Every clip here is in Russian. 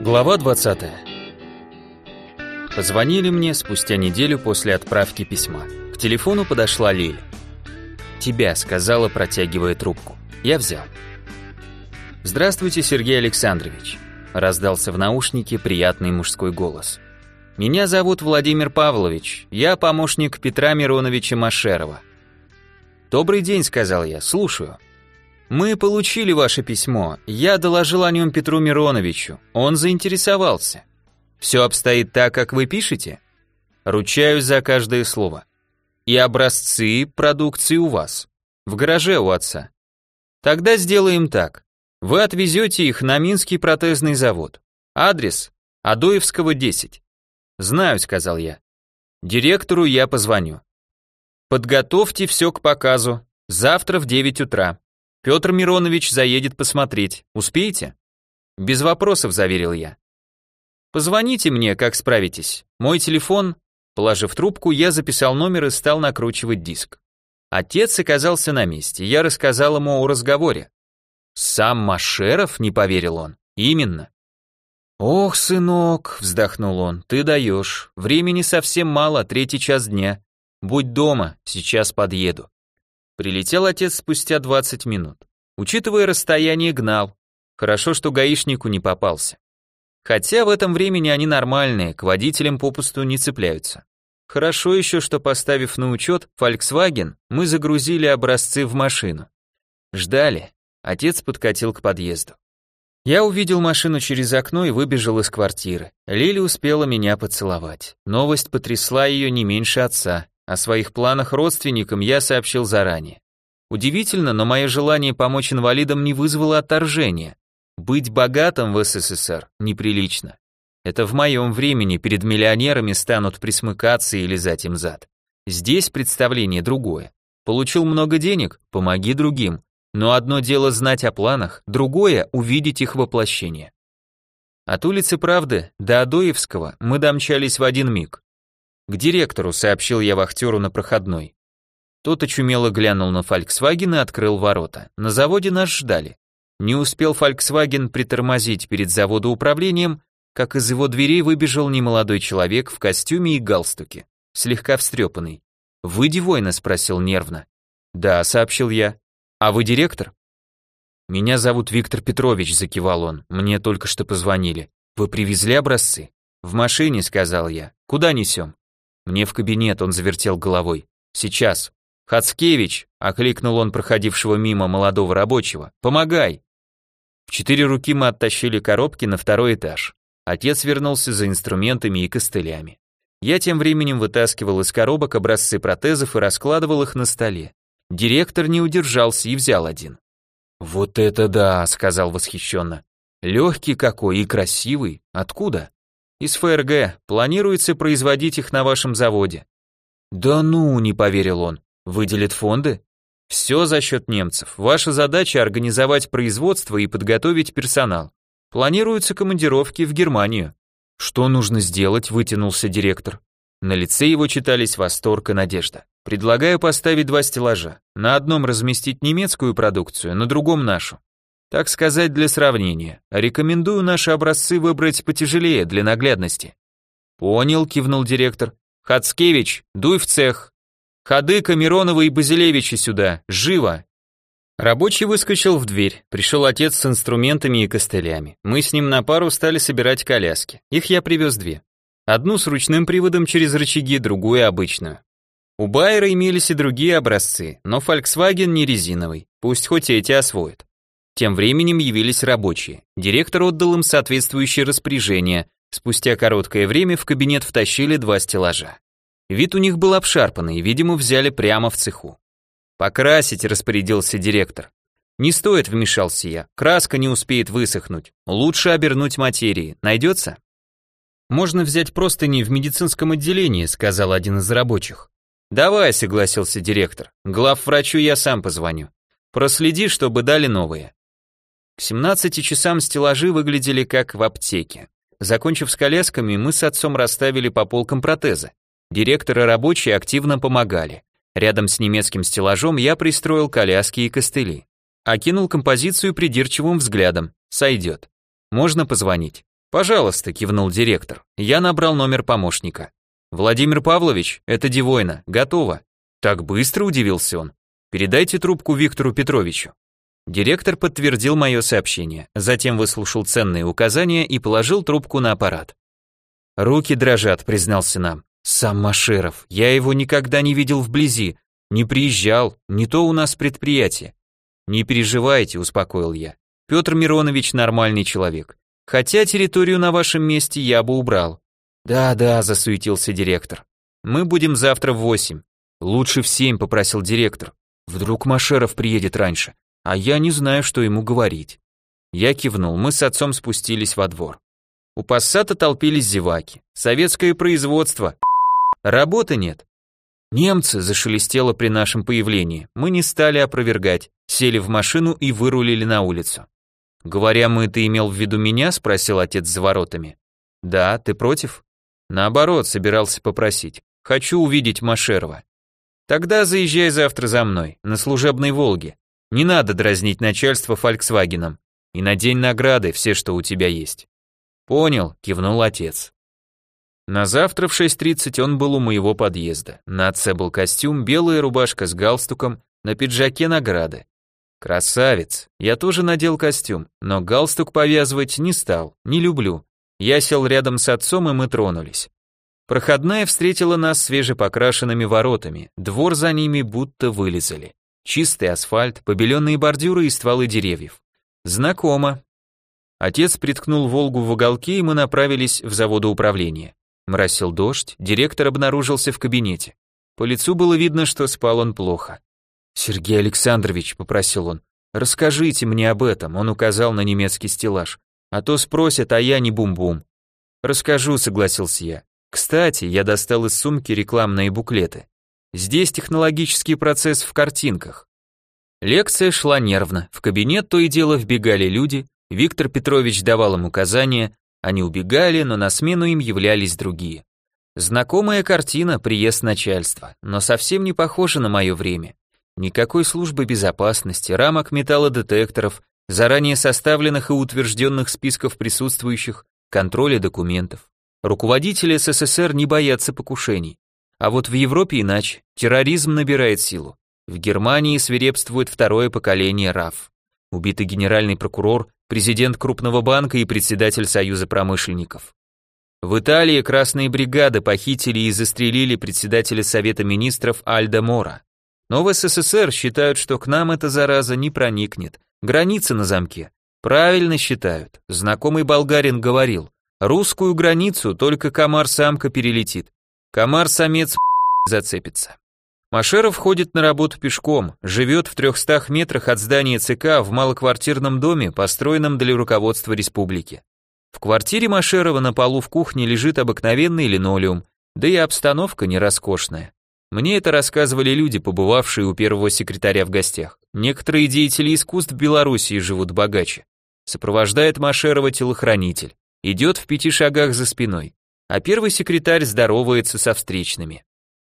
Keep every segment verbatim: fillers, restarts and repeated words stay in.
Глава двадцатая. Позвонили мне спустя неделю после отправки письма. К телефону подошла Лиль. «Тебя», — сказала, протягивая трубку. Я взял. «Здравствуйте, Сергей Александрович», — раздался в наушнике приятный мужской голос. «Меня зовут Владимир Павлович, я помощник Петра Мироновича Машерова». «Добрый день», — сказал я, — «слушаю». «Мы получили ваше письмо, я доложил о нем Петру Мироновичу, он заинтересовался. Все обстоит так, как вы пишете?» «Ручаюсь за каждое слово. И образцы продукции у вас, в гараже у отца. Тогда сделаем так, вы отвезете их на Минский протезный завод. Адрес Адоевского, десять. «Знаю», — сказал я. «Директору я позвоню. Подготовьте все к показу, завтра в девять утра. Петр Миронович заедет посмотреть. Успеете?» «Без вопросов», — заверил я. «Позвоните мне, как справитесь. Мой телефон...» Положив трубку, я записал номер и стал накручивать диск. Отец оказался на месте, я рассказал ему о разговоре. «Сам Машеров?» — не поверил он. «Именно». «Ох, сынок», — вздохнул он, — «ты даешь. Времени совсем мало, третий час дня. Будь дома, сейчас подъеду». Прилетел отец спустя двадцать минут. Учитывая расстояние, гнал. Хорошо, что гаишнику не попался. Хотя в этом времени они нормальные, к водителям попусту не цепляются. Хорошо еще, что, поставив на учет Volkswagen, мы загрузили образцы в машину. Ждали. Отец подкатил к подъезду. Я увидел машину через окно и выбежал из квартиры. Лиля успела меня поцеловать. Новость потрясла ее не меньше отца. О своих планах родственникам я сообщил заранее. Удивительно, но мое желание помочь инвалидам не вызвало отторжения. Быть богатым в СССР неприлично. Это в моем времени перед миллионерами станут присмыкаться и лизать им зад. Здесь представление другое. Получил много денег — помоги другим. Но одно дело знать о планах, другое — увидеть их воплощение. От улицы Правды до Адоевского мы домчались в один миг. «К директору», — сообщил я вахтеру на проходной. Тот очумело глянул на Volkswagen и открыл ворота. На заводе нас ждали. Не успел Volkswagen притормозить перед заводоуправлением, как из его дверей выбежал немолодой человек в костюме и галстуке, слегка встрепанный. «Вы Дивойна?» — спросил нервно. «Да», — сообщил я. «А вы директор?» «Меня зовут Виктор Петрович», — закивал он. «Мне только что позвонили. Вы привезли образцы?» «В машине», — сказал я. «Куда несем?» «Мне в кабинет», — он завертел головой. «Сейчас». «Хацкевич», — окликнул он проходившего мимо молодого рабочего. «Помогай». В четыре руки мы оттащили коробки на второй этаж. Отец вернулся за инструментами и костылями. Я тем временем вытаскивал из коробок образцы протезов и раскладывал их на столе. Директор не удержался и взял один. «Вот это да», — сказал восхищенно. «Легкий какой и красивый. Откуда?» «Из ФРГ. Планируется производить их на вашем заводе». «Да ну», — не поверил он. «Выделят фонды?» «Все за счет немцев. Ваша задача — организовать производство и подготовить персонал. Планируются командировки в Германию». «Что нужно сделать?» — вытянулся директор. На лице его читались восторг и надежда. «Предлагаю поставить два стеллажа. На одном разместить немецкую продукцию, на другом нашу. Так сказать, для сравнения. Рекомендую наши образцы выбрать потяжелее, для наглядности». «Понял», — кивнул директор. «Хацкевич, дуй в цех. Хадыка, Миронова и Базилевича сюда, живо!» Рабочий выскочил в дверь, пришел отец с инструментами и костылями. Мы с ним на пару стали собирать коляски. Их я привез две. Одну с ручным приводом через рычаги, другую обычную. У Байера имелись и другие образцы, но Volkswagen не резиновый, пусть хоть эти освоят. Тем временем явились рабочие. Директор отдал им соответствующее распоряжение. Спустя короткое время в кабинет втащили два стеллажа. Вид у них был обшарпанный, видимо, взяли прямо в цеху. «Покрасить», — распорядился директор. «Не стоит», — вмешался я, — «краска не успеет высохнуть. Лучше обернуть материи. Найдется?» «Можно взять простыни в медицинском отделении», — сказал один из рабочих. «Давай», — согласился директор. «Главврачу я сам позвоню. Проследи, чтобы дали новые». К семнадцати часам стеллажи выглядели как в аптеке. Закончив с колясками, мы с отцом расставили по полкам протезы. Директор и рабочие активно помогали. Рядом с немецким стеллажом я пристроил коляски и костыли. Окинул композицию придирчивым взглядом. Сойдет. Можно позвонить. «Пожалуйста», — кивнул директор. Я набрал номер помощника. «Владимир Павлович, это Девойна, готово». «Так быстро?» — удивился он. «Передайте трубку Виктору Петровичу». Директор подтвердил мое сообщение, затем выслушал ценные указания и положил трубку на аппарат. «Руки дрожат», — признался нам. «Сам Машеров, я его никогда не видел вблизи, не приезжал, не то у нас предприятие». «Не переживайте», — успокоил я. «Петр Миронович нормальный человек. Хотя территорию на вашем месте я бы убрал». «Да-да», — засуетился директор. «Мы будем завтра в восемь». «Лучше в семь», — попросил директор. «Вдруг Машеров приедет раньше, а я не знаю, что ему говорить». Я кивнул, мы с отцом спустились во двор. У Пассата толпились зеваки. Советское производство. Работы нет. «Немцы», — зашелестело при нашем появлении. Мы не стали опровергать, сели в машину и вырулили на улицу. «Говоря мы, ты имел в виду меня?» — спросил отец за воротами. «Да, ты против?» «Наоборот, собирался попросить. Хочу увидеть Машерова». «Тогда заезжай завтра за мной, на служебной «Волге». Не надо дразнить начальство «Фольксвагеном». И надень награды, все, что у тебя есть». «Понял», — кивнул отец. На завтра в шесть тридцать он был у моего подъезда. На отце был костюм, белая рубашка с галстуком, на пиджаке награды. Красавец. Я тоже надел костюм, но галстук повязывать не стал, не люблю. Я сел рядом с отцом, и мы тронулись. Проходная встретила нас свежепокрашенными воротами, двор за ними будто вылезали. Чистый асфальт, побеленные бордюры и стволы деревьев. Знакомо. Отец приткнул «Волгу» в уголке, и мы направились в заводоуправление. Моросил дождь, директор обнаружился в кабинете. По лицу было видно, что спал он плохо. «Сергей Александрович», — попросил он, — «расскажите мне об этом», — он указал на немецкий стеллаж. «А то спросят, а я не бум-бум». «Расскажу», — согласился я. «Кстати, я достал из сумки рекламные буклеты. Здесь технологический процесс в картинках». Лекция шла нервно, в кабинет то и дело вбегали люди, Виктор Петрович давал им указания, они убегали, но на смену им являлись другие. Знакомая картина, приезд начальства, но совсем не похожа на мое время. Никакой службы безопасности, рамок металлодетекторов, заранее составленных и утвержденных списков присутствующих, контроля документов. Руководители СССР не боятся покушений. А вот в Европе иначе, терроризм набирает силу. В Германии свирепствует второе поколение РАФ. Убитый генеральный прокурор, президент крупного банка и председатель Союза промышленников. В Италии красные бригады похитили и застрелили председателя Совета министров Альдо Мора. Но в СССР считают, что к нам эта зараза не проникнет. Граница на замке. Правильно считают. Знакомый болгарин говорил, русскую границу только комар-самка перелетит. Комар-самец зацепится. Машеров ходит на работу пешком, живет в трехстах метрах от здания ЦК в малоквартирном доме, построенном для руководства республики. В квартире Машерова на полу в кухне лежит обыкновенный линолеум, да и обстановка не роскошная. Мне это рассказывали люди, побывавшие у первого секретаря в гостях. Некоторые деятели искусств Белоруссии живут богаче. Сопровождает Машерова телохранитель, идет в пяти шагах за спиной, а первый секретарь здоровается со встречными.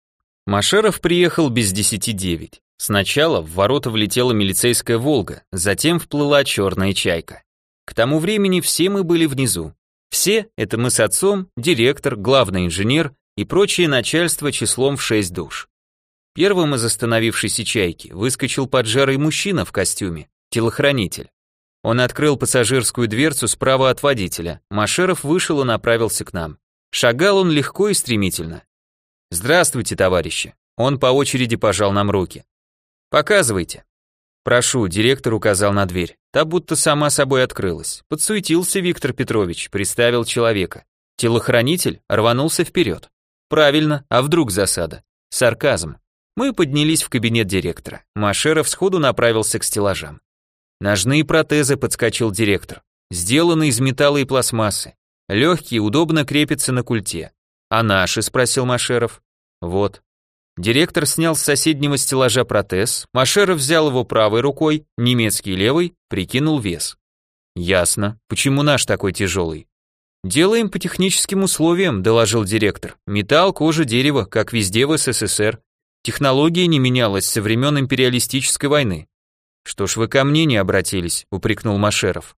Машеров приехал без десяти девять. Сначала в ворота влетела милицейская «Волга», затем вплыла черная «Чайка». К тому времени все мы были внизу. Все, это мы с отцом, директор, главный инженер и прочее начальство числом в шесть душ. Первым из остановившейся «Чайки» выскочил поджарый мужчина в костюме, телохранитель. Он открыл пассажирскую дверцу справа от водителя. Машеров вышел и направился к нам. Шагал он легко и стремительно. «Здравствуйте, товарищи!» Он по очереди пожал нам руки. «Показывайте». «Прошу», директор указал на дверь. Та будто сама собой открылась. Подсуетился Виктор Петрович, представил человека. Телохранитель рванулся вперед. «Правильно, а вдруг засада?» Сарказм. Мы поднялись в кабинет директора. Машеров сходу направился к стеллажам. «Ножные протезы», подскочил директор. «Сделаны из металла и пластмассы. Легкие, удобно крепятся на культе». «А наши?» — спросил Машеров. «Вот». Директор снял с соседнего стеллажа протез, Машеров взял его правой рукой, немецкий левой, прикинул вес. «Ясно. Почему наш такой тяжелый?» «Делаем по техническим условиям», — доложил директор. «Металл, кожа, дерево, как везде в СССР. Технология не менялась со времен империалистической войны». «Что ж вы ко мне не обратились?» — упрекнул Машеров.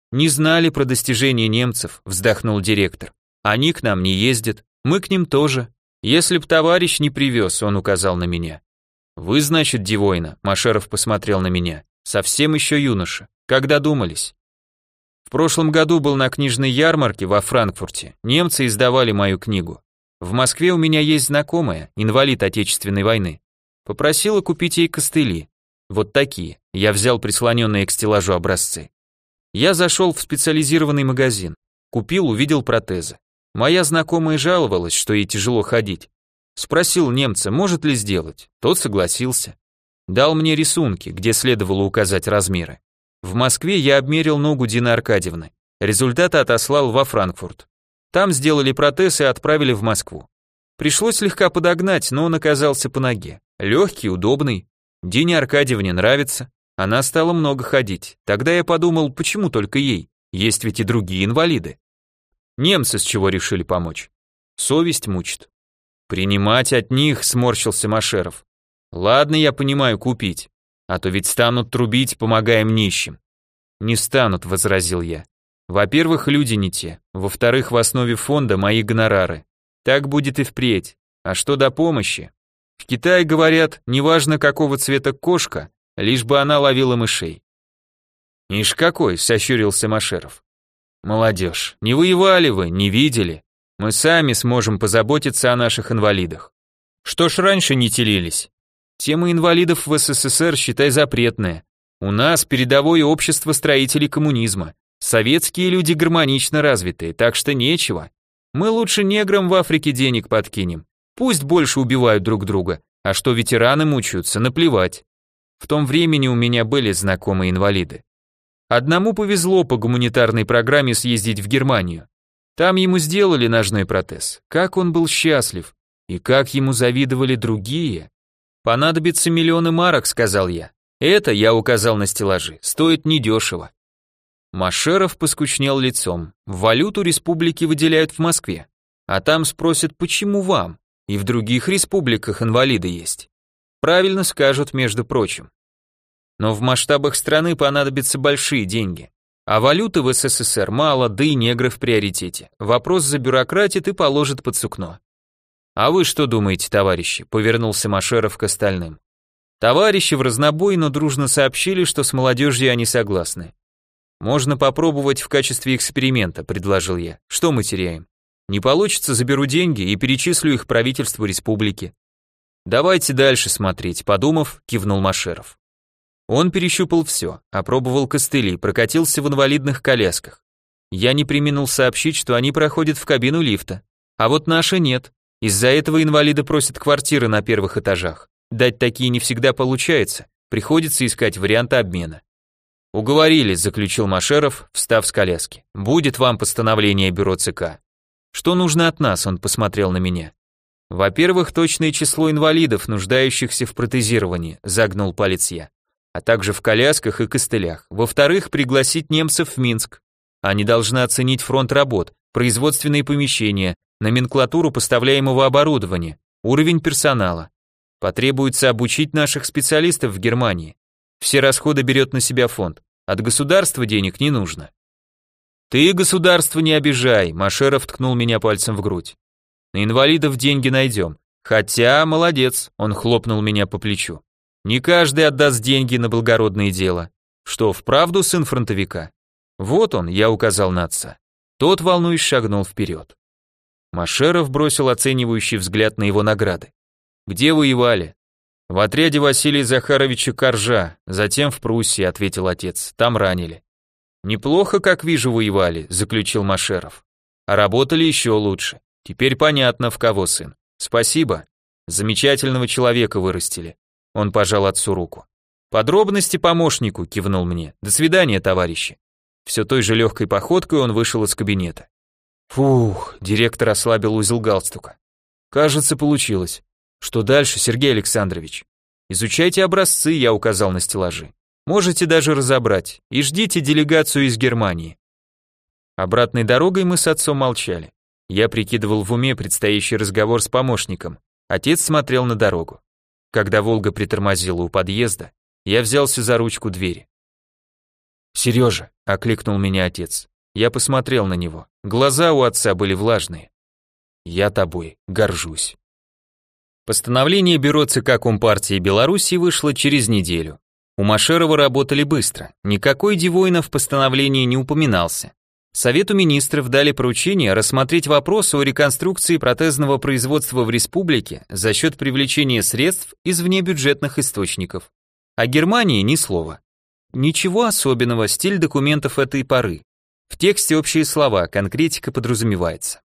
Не знали про достижения немцев, вздохнул директор. Они к нам не ездят, мы к ним тоже. Если б товарищ не привез, он указал на меня. Вы, значит, Дивойна, Машеров посмотрел на меня. Совсем еще юноша. Когда думались? В прошлом году был на книжной ярмарке во Франкфурте. Немцы издавали мою книгу. В Москве у меня есть знакомая, инвалид Отечественной войны. Попросила купить ей костыли. Вот такие. Я взял прислоненные к стеллажу образцы. Я зашел в специализированный магазин. Купил, увидел протезы. Моя знакомая жаловалась, что ей тяжело ходить. Спросил немца, может ли сделать. Тот согласился. Дал мне рисунки, где следовало указать размеры. В Москве я обмерил ногу Дины Аркадьевны. Результаты отослал во Франкфурт. Там сделали протез и отправили в Москву. Пришлось слегка подогнать, но он оказался по ноге. Легкий, удобный. Дине Аркадьевне нравится. Она стала много ходить. Тогда я подумал, почему только ей? Есть ведь и другие инвалиды. Немцы с чего решили помочь? Совесть мучит. Принимать от них, сморщился Машеров. Ладно, я понимаю, купить. А то ведь станут трубить, помогаем нищим. Не станут, возразил я. Во-первых, люди не те. Во-вторых, в основе фонда мои гонорары. Так будет и впредь. А что до помощи? В Китае говорят, неважно какого цвета кошка, лишь бы она ловила мышей. Ишь какой, сощурился Машеров. Молодежь, не воевали вы, не видели. Мы сами сможем позаботиться о наших инвалидах. Что ж раньше не телились? Тема инвалидов в СССР, считай, запретная. У нас передовое общество строителей коммунизма. Советские люди гармонично развитые, так что нечего. Мы лучше неграм в Африке денег подкинем. Пусть больше убивают друг друга, а что ветераны мучаются, наплевать. В том времени у меня были знакомые инвалиды. Одному повезло по гуманитарной программе съездить в Германию. Там ему сделали ножной протез. Как он был счастлив. И как ему завидовали другие. Понадобится миллионы марок, сказал я. Это, я указал на стеллажи, стоит недешево. Машеров поскучнел лицом. Валюту республики выделяют в Москве. А там спросят, почему вам? И в других республиках инвалиды есть. Правильно скажут, между прочим. Но в масштабах страны понадобятся большие деньги. А валюты в СССР мало, да и негры в приоритете. Вопрос забюрократит и положит под сукно. А вы что думаете, товарищи? Повернулся Машеров к остальным. Товарищи в разнобой, но дружно сообщили, что с молодежью они согласны. Можно попробовать в качестве эксперимента, предложил я. Что мы теряем? Не получится, заберу деньги и перечислю их правительству республики. Давайте дальше смотреть, подумав, кивнул Машеров. Он перещупал все, опробовал костыли, прокатился в инвалидных колясках. Я не преминул сообщить, что они проходят в кабину лифта. А вот наши нет. Из-за этого инвалиды просят квартиры на первых этажах. Дать такие не всегда получается, приходится искать варианты обмена. Уговорили, заключил Машеров, встав с коляски. Будет вам постановление бюро ЦК. Что нужно от нас, он посмотрел на меня. Во-первых, точное число инвалидов, нуждающихся в протезировании, загнул палец я, а также в колясках и костылях. Во-вторых, пригласить немцев в Минск. Они должны оценить фронт работ, производственные помещения, номенклатуру поставляемого оборудования, уровень персонала. Потребуется обучить наших специалистов в Германии. Все расходы берет на себя фонд. От государства денег не нужно. Ты, государство, не обижай, Машеров ткнул меня пальцем в грудь. На инвалидов деньги найдем. Хотя, молодец, он хлопнул меня по плечу. Не каждый отдаст деньги на благородное дело. Что, вправду сын фронтовика? Вот он, я указал на отца. Тот, волнуясь, шагнул вперед. Машеров бросил оценивающий взгляд на его награды. Где воевали? В отряде Василия Захаровича Коржа, затем в Пруссии, ответил отец. Там ранили. Неплохо, как вижу, воевали, заключил Машеров. А работали еще лучше. Теперь понятно, в кого сын. Спасибо. Замечательного человека вырастили. Он пожал отцу руку. Подробности помощнику, кивнул мне. До свидания, товарищи. Все той же легкой походкой он вышел из кабинета. Фух, директор ослабил узел галстука. Кажется, получилось. Что дальше, Сергей Александрович? Изучайте образцы, я указал на стеллажи. Можете даже разобрать. И ждите делегацию из Германии. Обратной дорогой мы с отцом молчали. Я прикидывал в уме предстоящий разговор с помощником. Отец смотрел на дорогу. Когда «Волга» притормозила у подъезда, я взялся за ручку двери. «Сережа», — окликнул меня отец. Я посмотрел на него. Глаза у отца были влажные. «Я тобой горжусь». Постановление Бюро ЦК Компартии Беларуси вышло через неделю. У Машерова работали быстро. Никакой Дивоина в постановлении не упоминался. Совету министров дали поручение рассмотреть вопрос о реконструкции протезного производства в республике за счет привлечения средств из внебюджетных источников. О Германии ни слова. Ничего особенного, стиль документов этой поры. В тексте общие слова, конкретика подразумевается.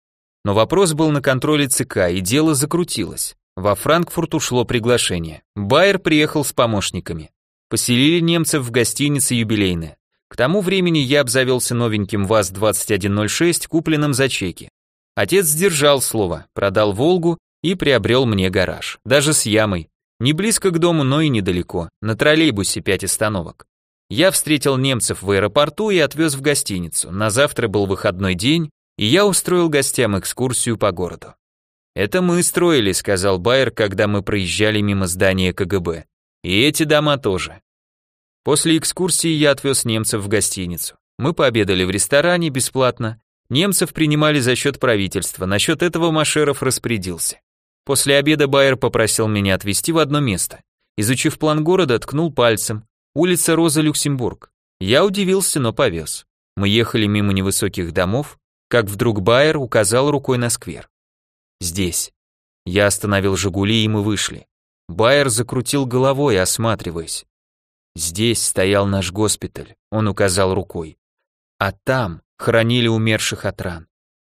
Но вопрос был на контроле ЦК, и дело закрутилось. Во Франкфурт ушло приглашение. Байер приехал с помощниками. Поселили немцев в гостинице «Юбилейная». К тому времени я обзавелся новеньким ВАЗ двадцать один ноль шесть, купленным за чеки. Отец сдержал слово, продал «Волгу» и приобрел мне гараж. Даже с ямой. Не близко к дому, но и недалеко. На троллейбусе пять остановок. Я встретил немцев в аэропорту и отвез в гостиницу. На завтра был выходной день, и я устроил гостям экскурсию по городу. «Это мы строили», — сказал Байер, когда мы проезжали мимо здания ка гэ бэ. «И эти дома тоже». После экскурсии я отвез немцев в гостиницу. Мы пообедали в ресторане бесплатно. Немцев принимали за счет правительства, насчет этого Машеров распорядился. После обеда Байер попросил меня отвезти в одно место. Изучив план города, ткнул пальцем. Улица Роза Люксембург. Я удивился, но повез. Мы ехали мимо невысоких домов, как вдруг Байер указал рукой на сквер. «Здесь». Я остановил «Жигули», и мы вышли. Байер закрутил головой, осматриваясь. «Здесь стоял наш госпиталь», — он указал рукой. «А там хоронили умерших от ран.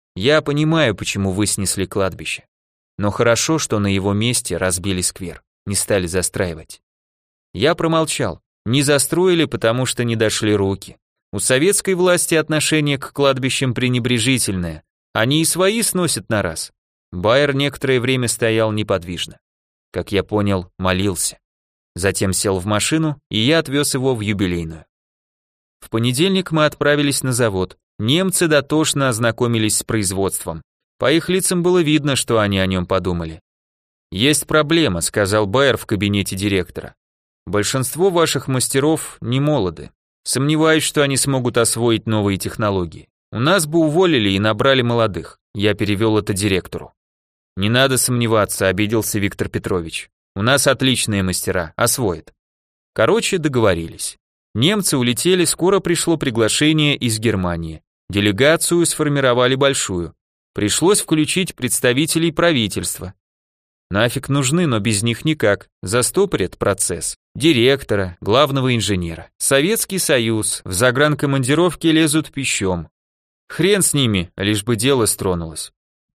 Я понимаю, почему вы снесли кладбище. Но хорошо, что на его месте разбили сквер, не стали застраивать». Я промолчал. Не застроили, потому что не дошли руки. У советской власти отношение к кладбищам пренебрежительное. Они и свои сносят на раз. Байер некоторое время стоял неподвижно. Как я понял, молился. Затем сел в машину, и я отвез его в Юбилейную. В понедельник мы отправились на завод. Немцы дотошно ознакомились с производством. По их лицам было видно, что они о нем подумали. «Есть проблема», — сказал Байер в кабинете директора. «Большинство ваших мастеров не молоды. Сомневаюсь, что они смогут освоить новые технологии. У нас бы уволили и набрали молодых». Я перевел это директору. «Не надо сомневаться», — обиделся Виктор Петрович. «У нас отличные мастера, освоят». Короче, договорились. Немцы улетели, скоро пришло приглашение из Германии. Делегацию сформировали большую. Пришлось включить представителей правительства. Нафиг нужны, но без них никак. Застопорят процесс. Директора, главного инженера. Советский Союз, в загранкомандировке лезут пищом. Хрен с ними, лишь бы дело стронулось.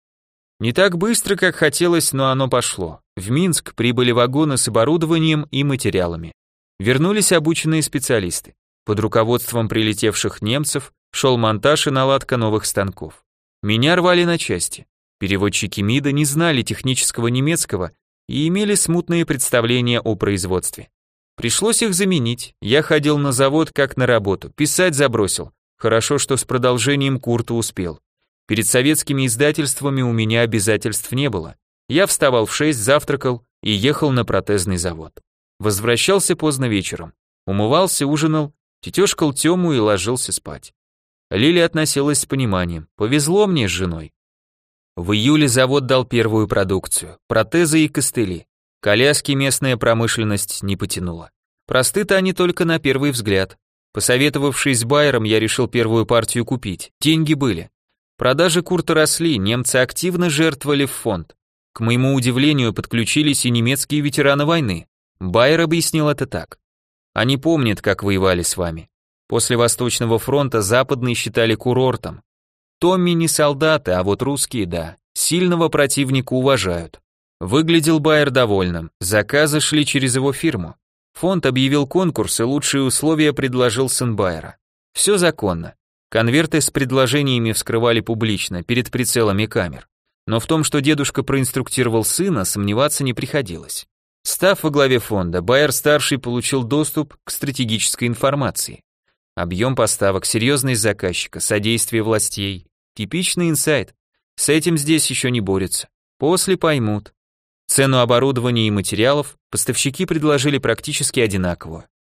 Не так быстро, как хотелось, но оно пошло. В Минск прибыли вагоны с оборудованием и материалами. Вернулись обученные специалисты. Под руководством прилетевших немцев шел монтаж и наладка новых станков. Меня рвали на части. Переводчики МИДа не знали технического немецкого и имели смутные представления о производстве. Пришлось их заменить. Я ходил на завод как на работу, писать забросил. Хорошо, что с продолжением Курта успел. Перед советскими издательствами у меня обязательств не было. Я вставал в шесть, завтракал и ехал на протезный завод. Возвращался поздно вечером. Умывался, ужинал, тетешкал Тему и ложился спать. Лиля относилась с пониманием. Повезло мне с женой. В июле завод дал первую продукцию. Протезы и костыли. Коляски местная промышленность не потянула. Просты-то они только на первый взгляд. Посоветовавшись с Байером, я решил первую партию купить. Деньги были. Продажи Курта росли, немцы активно жертвовали в фонд. К моему удивлению, подключились и немецкие ветераны войны. Байер объяснил это так. Они помнят, как воевали с вами. После Восточного фронта западные считали курортом. Томми не солдаты, а вот русские, да. Сильного противника уважают. Выглядел Байер довольным. Заказы шли через его фирму. Фонд объявил конкурс, и лучшие условия предложил сын Байера. Все законно. Конверты с предложениями вскрывали публично, перед прицелами камер. Но в том, что дедушка проинструктировал сына, сомневаться не приходилось. Став во главе фонда, Байер-старший получил доступ к стратегической информации. Объем поставок, серьезность заказчика, содействие властей. Типичный инсайт. С этим здесь еще не борются. После поймут. Цену оборудования и материалов поставщики предложили практически одинаковую.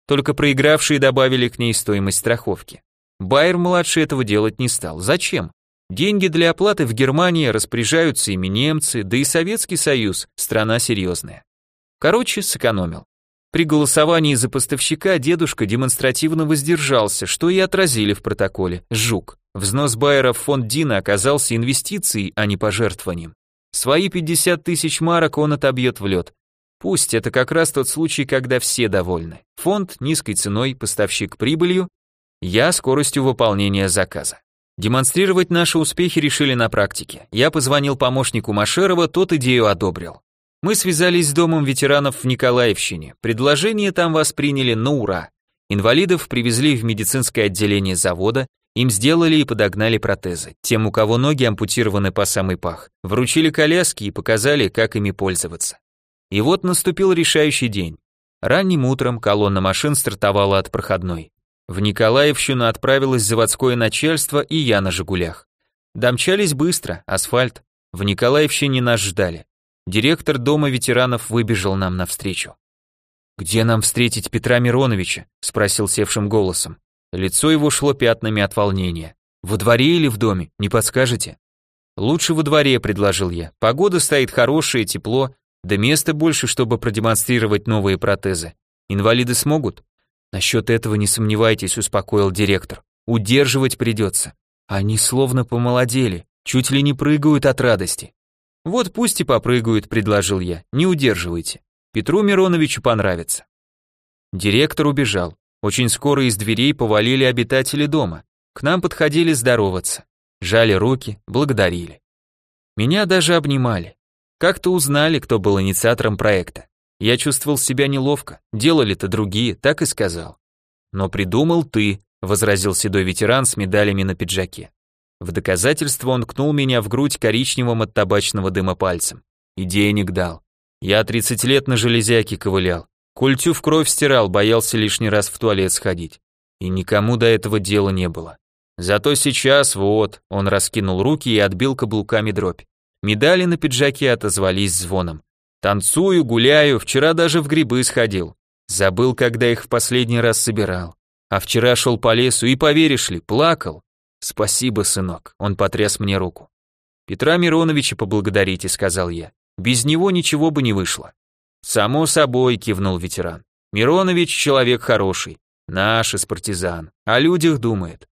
только проигравшие добавили к ней стоимость страховки. Байер-младший этого делать не стал. Зачем? Деньги для оплаты в Германии распоряжаются ими немцы, да и Советский Союз, страна серьезная. Короче, сэкономил. При голосовании за поставщика дедушка демонстративно воздержался, что и отразили в протоколе. Жук. Взнос Байера в фонд Дина оказался инвестицией, а не пожертвованием. Свои пятьдесят тысяч марок он отобьет в лед. Пусть это как раз тот случай, когда все довольны. Фонд низкой ценой, поставщик прибылью, я скоростью выполнения заказа. Демонстрировать наши успехи решили на практике. Я позвонил помощнику Машерова, тот идею одобрил. Мы связались с домом ветеранов в Николаевщине. Предложение там восприняли на ура. Инвалидов привезли в медицинское отделение завода, им сделали и подогнали протезы. Тем, у кого ноги ампутированы по самый пах, вручили коляски и показали, как ими пользоваться. И вот наступил решающий день. Ранним утром колонна машин стартовала от проходной. В Николаевщину отправилось заводское начальство и я на «Жигулях». Домчались быстро, асфальт. В Николаевщине нас ждали. Директор дома ветеранов выбежал нам навстречу. «Где нам встретить Петра Мироновича?» – спросил севшим голосом. Лицо его шло пятнами от волнения. «Во дворе или в доме? Не подскажете?» «Лучше во дворе», – предложил я. «Погода стоит хорошая, тепло, да места больше, чтобы продемонстрировать новые протезы. Инвалиды смогут?» «Насчет этого не сомневайтесь», – успокоил директор. «Удерживать придется. Они словно помолодели, чуть ли не прыгают от радости». «Вот пусть и попрыгают», – предложил я. «Не удерживайте. Петру Мироновичу понравится». Директор убежал. Очень скоро из дверей повалили обитатели дома. К нам подходили здороваться. Жали руки, благодарили. Меня даже обнимали. Как-то узнали, кто был инициатором проекта. Я чувствовал себя неловко. Делали-то другие, так и сказал. «Но придумал ты», — возразил седой ветеран с медалями на пиджаке. В доказательство он кнул меня в грудь коричневым от табачного дыма пальцем. И денег дал. Я тридцать лет на железяке ковылял. Культю в кровь стирал, боялся лишний раз в туалет сходить. И никому до этого дела не было. Зато сейчас вот, он раскинул руки и отбил каблуками дробь. Медали на пиджаке отозвались звоном. Танцую, гуляю, вчера даже в грибы сходил. Забыл, когда их в последний раз собирал. А вчера шел по лесу и, поверишь ли, плакал. Спасибо, сынок, он потряс мне руку. Петра Мироновича поблагодарите, сказал я. Без него ничего бы не вышло. Само собой, кивнул ветеран. Миронович человек хороший, наш из партизан, о людях думает.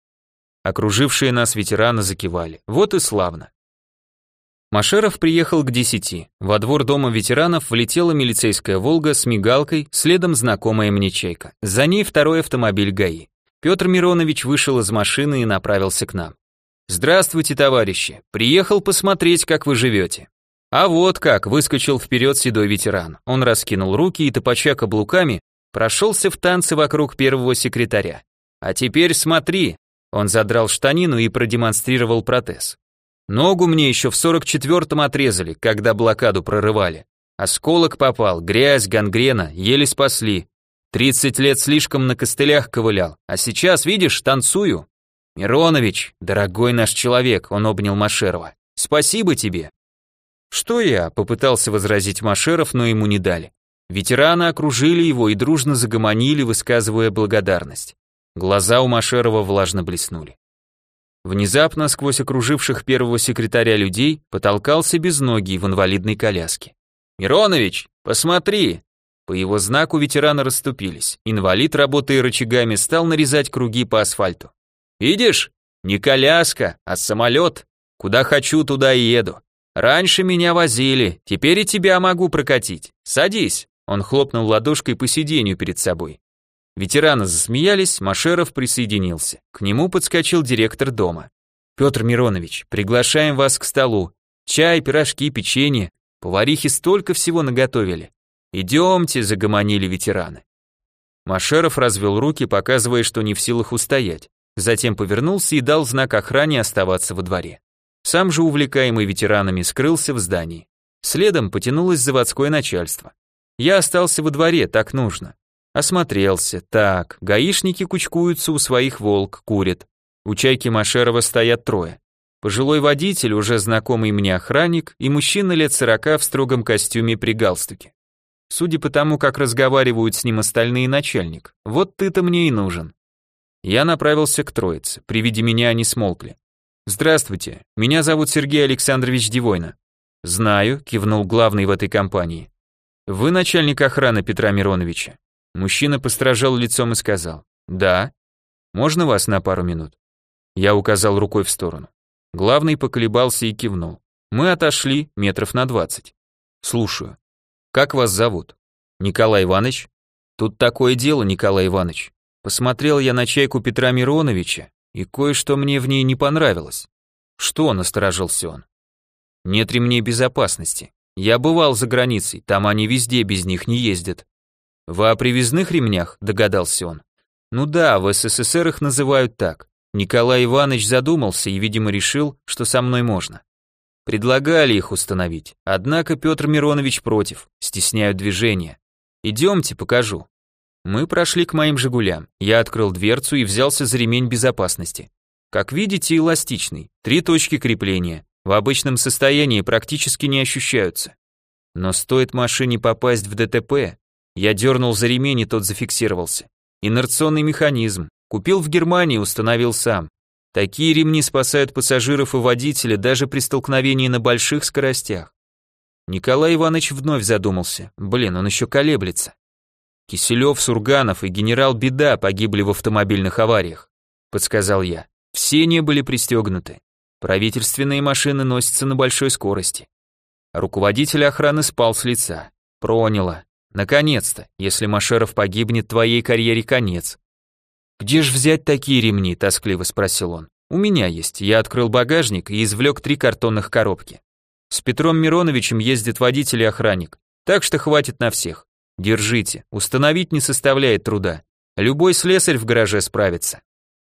Окружившие нас ветераны закивали. Вот и славно. Машеров приехал к десяти. Во двор дома ветеранов влетела милицейская «Волга» с мигалкой, следом знакомая мне чайка. За ней второй автомобиль ГАИ. Петр Миронович вышел из машины и направился к нам. «Здравствуйте, товарищи. Приехал посмотреть, как вы живете». А вот как, выскочил вперед седой ветеран. Он раскинул руки и, топача каблуками, прошелся в танцы вокруг первого секретаря. «А теперь смотри». Он задрал штанину и продемонстрировал протез. Ногу мне еще в сорок четвёртом отрезали, когда блокаду прорывали. Осколок попал, грязь, гангрена, еле спасли. тридцать лет слишком на костылях ковылял, а сейчас, видишь, танцую. Миронович, дорогой наш человек, он обнял Машерова. Спасибо тебе. Что я, попытался возразить Машеров, но ему не дали. Ветераны окружили его и дружно загомонили, высказывая благодарность. Глаза у Машерова влажно блеснули. Внезапно сквозь окруживших первого секретаря людей потолкался безногий в инвалидной коляске. «Миронович, посмотри!» По его знаку ветераны расступились. Инвалид, работая рычагами, стал нарезать круги по асфальту. «Видишь? Не коляска, а самолет. Куда хочу, туда и еду. Раньше меня возили, теперь и тебя могу прокатить. Садись!» Он хлопнул ладошкой по сиденью перед собой. Ветераны засмеялись, Машеров присоединился. К нему подскочил директор дома. «Петр Миронович, приглашаем вас к столу. Чай, пирожки, печенье. Поварихи столько всего наготовили. Идемте», — загомонили ветераны. Машеров развел руки, показывая, что не в силах устоять. Затем повернулся и дал знак охране оставаться во дворе. Сам же, увлекаемый ветеранами, скрылся в здании. Следом потянулось заводское начальство. Я остался во дворе, так нужно. Осмотрелся. Так, гаишники кучкуются у своих «Волг», курят. У чайки Машерова стоят трое. Пожилой водитель, уже знакомый мне охранник, и мужчина лет сорока в строгом костюме при галстуке. Судя по тому, как разговаривают с ним остальные, начальник. Вот ты-то мне и нужен. Я направился к троице. При виде меня они смолкли. Здравствуйте, меня зовут Сергей Александрович Девойна. Знаю, кивнул главный в этой компании. Вы начальник охраны Петра Мироновича? Мужчина постражал лицом и сказал. Да. Можно вас на пару минут? Я указал рукой в сторону. Главный поколебался и кивнул. Мы отошли метров на двадцать. Слушаю. Как вас зовут? Николай Иванович? Тут такое дело, Николай Иванович. Посмотрел я на чайку Петра Мироновича, и кое-что мне в ней не понравилось. Что, насторожился он? Нет ремней безопасности. Я бывал за границей, там они везде без них не ездят. Вы о привязных ремнях, догадался он. Ну да, в СССР их называют так. Николай Иванович задумался и, видимо, решил, что со мной можно. Предлагали их установить, однако Петр Миронович против, стесняют движения. Идемте, покажу. Мы прошли к моим «Жигулям», я открыл дверцу и взялся за ремень безопасности. Как видите, эластичный, три точки крепления, в обычном состоянии практически не ощущаются. Но стоит машине попасть в ДТП, я дернул за ремень и тот зафиксировался. Инерционный механизм, купил в Германии, установил сам. Такие ремни спасают пассажиров и водителя даже при столкновении на больших скоростях. Николай Иванович вновь задумался, блин, он еще колеблется. Киселев, Сурганов и генерал Беда погибли в автомобильных авариях, подсказал я. Все не были пристегнуты. Правительственные машины носятся на большой скорости. Руководитель охраны спал с лица. Проняло. Наконец-то, если Машеров погибнет, твоей карьере конец. Где ж взять такие ремни, тоскливо спросил он. У меня есть. Я открыл багажник и извлек три картонных коробки. С Петром Мироновичем ездит водитель и охранник, так что хватит на всех. Держите, установить не составляет труда. Любой слесарь в гараже справится.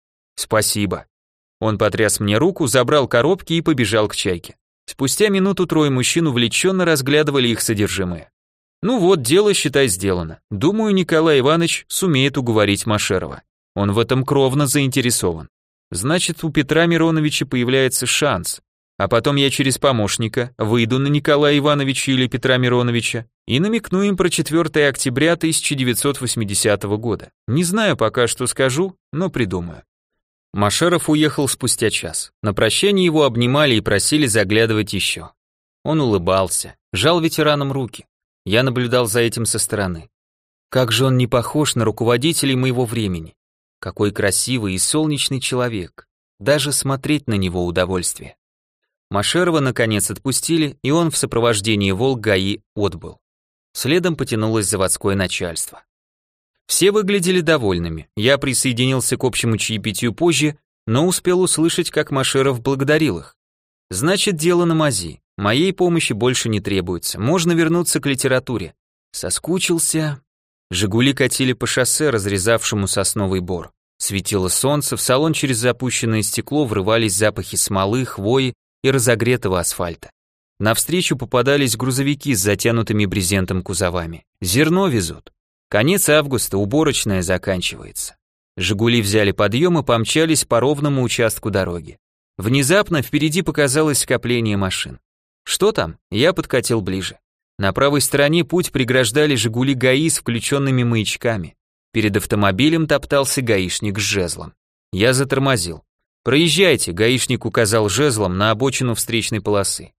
Спасибо. Он потряс мне руку, забрал коробки и побежал к чайке. Спустя минуту трое мужчин увлеченно разглядывали их содержимое. Ну вот, дело, считай, сделано. Думаю, Николай Иванович сумеет уговорить Машерова. Он в этом кровно заинтересован. Значит, у Петра Мироновича появляется шанс. А потом я через помощника выйду на Николая Ивановича или Петра Мироновича и намекну им про четвёртое октября тысяча девятьсот восьмидесятого года. Не знаю пока, что скажу, но придумаю. Машеров уехал спустя час. На прощание его обнимали и просили заглядывать еще. Он улыбался, жал ветеранам руки. Я наблюдал за этим со стороны. Как же он не похож на руководителей моего времени. Какой красивый и солнечный человек. Даже смотреть на него удовольствие. Машерова наконец отпустили, и он в сопровождении Волк ГАИ отбыл. Следом потянулось заводское начальство. Все выглядели довольными. Я присоединился к общему чаепитию позже, но успел услышать, как Машеров благодарил их. Значит, дело на мази. Моей помощи больше не требуется. Можно вернуться к литературе. Соскучился. Жигули катили по шоссе, разрезавшему сосновый бор. Светило солнце, в салон через запущенное стекло врывались запахи смолы, хвои и разогретого асфальта. Навстречу попадались грузовики с затянутыми брезентом кузовами. Зерно везут. Конец августа, уборочная заканчивается. Жигули взяли подъем и помчались по ровному участку дороги. Внезапно впереди показалось скопление машин. Что там? Я подкатил ближе. На правой стороне путь преграждали Жигули ГАИ с включенными маячками. Перед автомобилем топтался гаишник с жезлом. Я затормозил. «Проезжайте», — гаишник указал жезлом на обочину встречной полосы.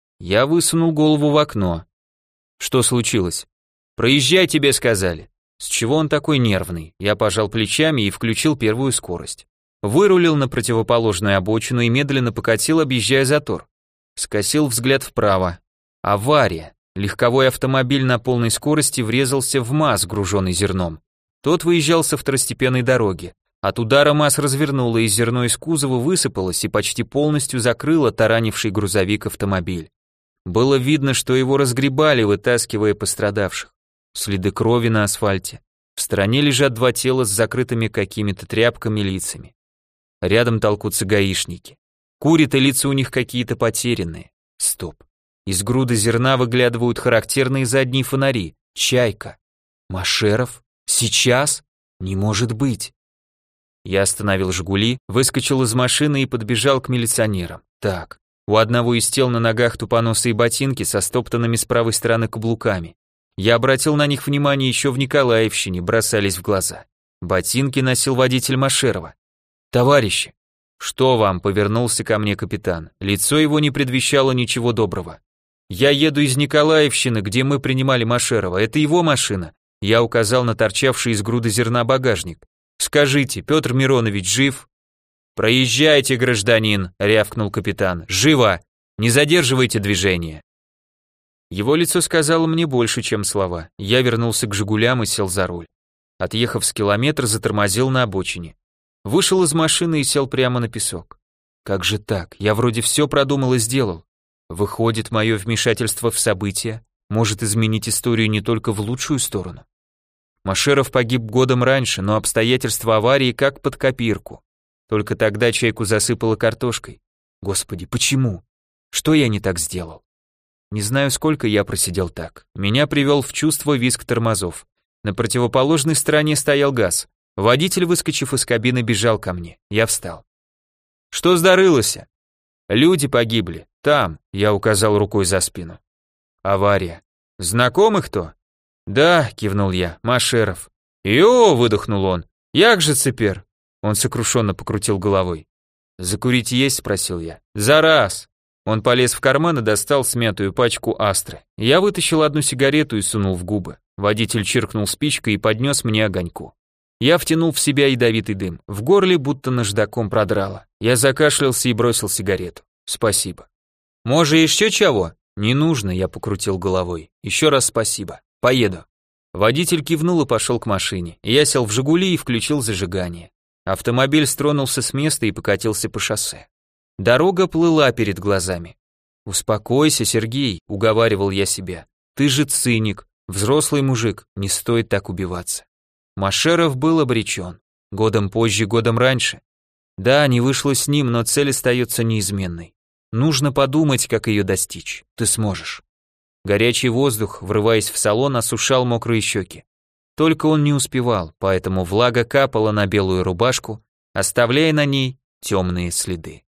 Я высунул голову в окно. «Что случилось?» «Проезжай, тебе сказали». С чего он такой нервный? Я пожал плечами и включил первую скорость. Вырулил на противоположную обочину и медленно покатил, объезжая затор. Скосил взгляд вправо. Авария. Легковой автомобиль на полной скорости врезался в МАЗ, груженный зерном. Тот выезжал со второстепенной дороги. От удара МАЗ развернуло, и зерно из кузова высыпалось и почти полностью закрыло таранивший грузовик автомобиль. Было видно, что его разгребали, вытаскивая пострадавших. Следы крови на асфальте. В стороне лежат два тела с закрытыми какими-то тряпками лицами. Рядом толкутся гаишники. Курят, и лица у них какие-то потерянные. Стоп. Из груды зерна выглядывают характерные задние фонари. Чайка. Машеров? Сейчас? Не может быть. Я остановил «Жигули», выскочил из машины и подбежал к милиционерам. Так, у одного из тел на ногах тупоносые ботинки со стоптанными с правой стороны каблуками. Я обратил на них внимание еще в Николаевщине, бросались в глаза. Ботинки носил водитель Машерова. «Товарищи!» «Что вам?» — повернулся ко мне капитан. Лицо его не предвещало ничего доброго. «Я еду из Николаевщины, где мы принимали Машерова. Это его машина». Я указал на торчавший из груды зерна багажник. «Скажите, Петр Миронович жив?» «Проезжайте, гражданин», — рявкнул капитан. «Живо! Не задерживайте движение». Его лицо сказало мне больше, чем слова. Я вернулся к «Жигулям» и сел за руль. Отъехав с километра, затормозил на обочине. Вышел из машины и сел прямо на песок. Как же так? Я вроде все продумал и сделал. Выходит, мое вмешательство в события может изменить историю не только в лучшую сторону. Машеров погиб годом раньше, но обстоятельства аварии как под копирку. Только тогда чайку засыпало картошкой. Господи, почему? Что я не так сделал? Не знаю, сколько я просидел так. Меня привел в чувство визг тормозов. На противоположной стороне стоял газ. Водитель, выскочив из кабины, бежал ко мне. Я встал. «Что сдарылося?» «Люди погибли. Там», — я указал рукой за спину. «Авария. Знакомый кто?» «Да», — кивнул я, — «Машеров». «Йо», — выдохнул он, — «як же цепер?» Он сокрушенно покрутил головой. «Закурить есть?» — спросил я. «За раз». Он полез в карман и достал смятую пачку астры. Я вытащил одну сигарету и сунул в губы. Водитель чиркнул спичкой и поднес мне огоньку. Я втянул в себя ядовитый дым. В горле будто наждаком продрало. Я закашлялся и бросил сигарету. «Спасибо». «Може, еще чего?» «Не нужно», — я покрутил головой. «Еще раз спасибо. Поеду». Водитель кивнул и пошел к машине. Я сел в «Жигули» и включил зажигание. Автомобиль стронулся с места и покатился по шоссе. Дорога плыла перед глазами. «Успокойся, Сергей», — уговаривал я себя. «Ты же циник, взрослый мужик, не стоит так убиваться». Машеров был обречен. Годом позже, годом раньше. Да, не вышло с ним, но цель остается неизменной. Нужно подумать, как ее достичь. Ты сможешь. Горячий воздух, врываясь в салон, осушал мокрые щеки. Только он не успевал, поэтому влага капала на белую рубашку, оставляя на ней темные следы.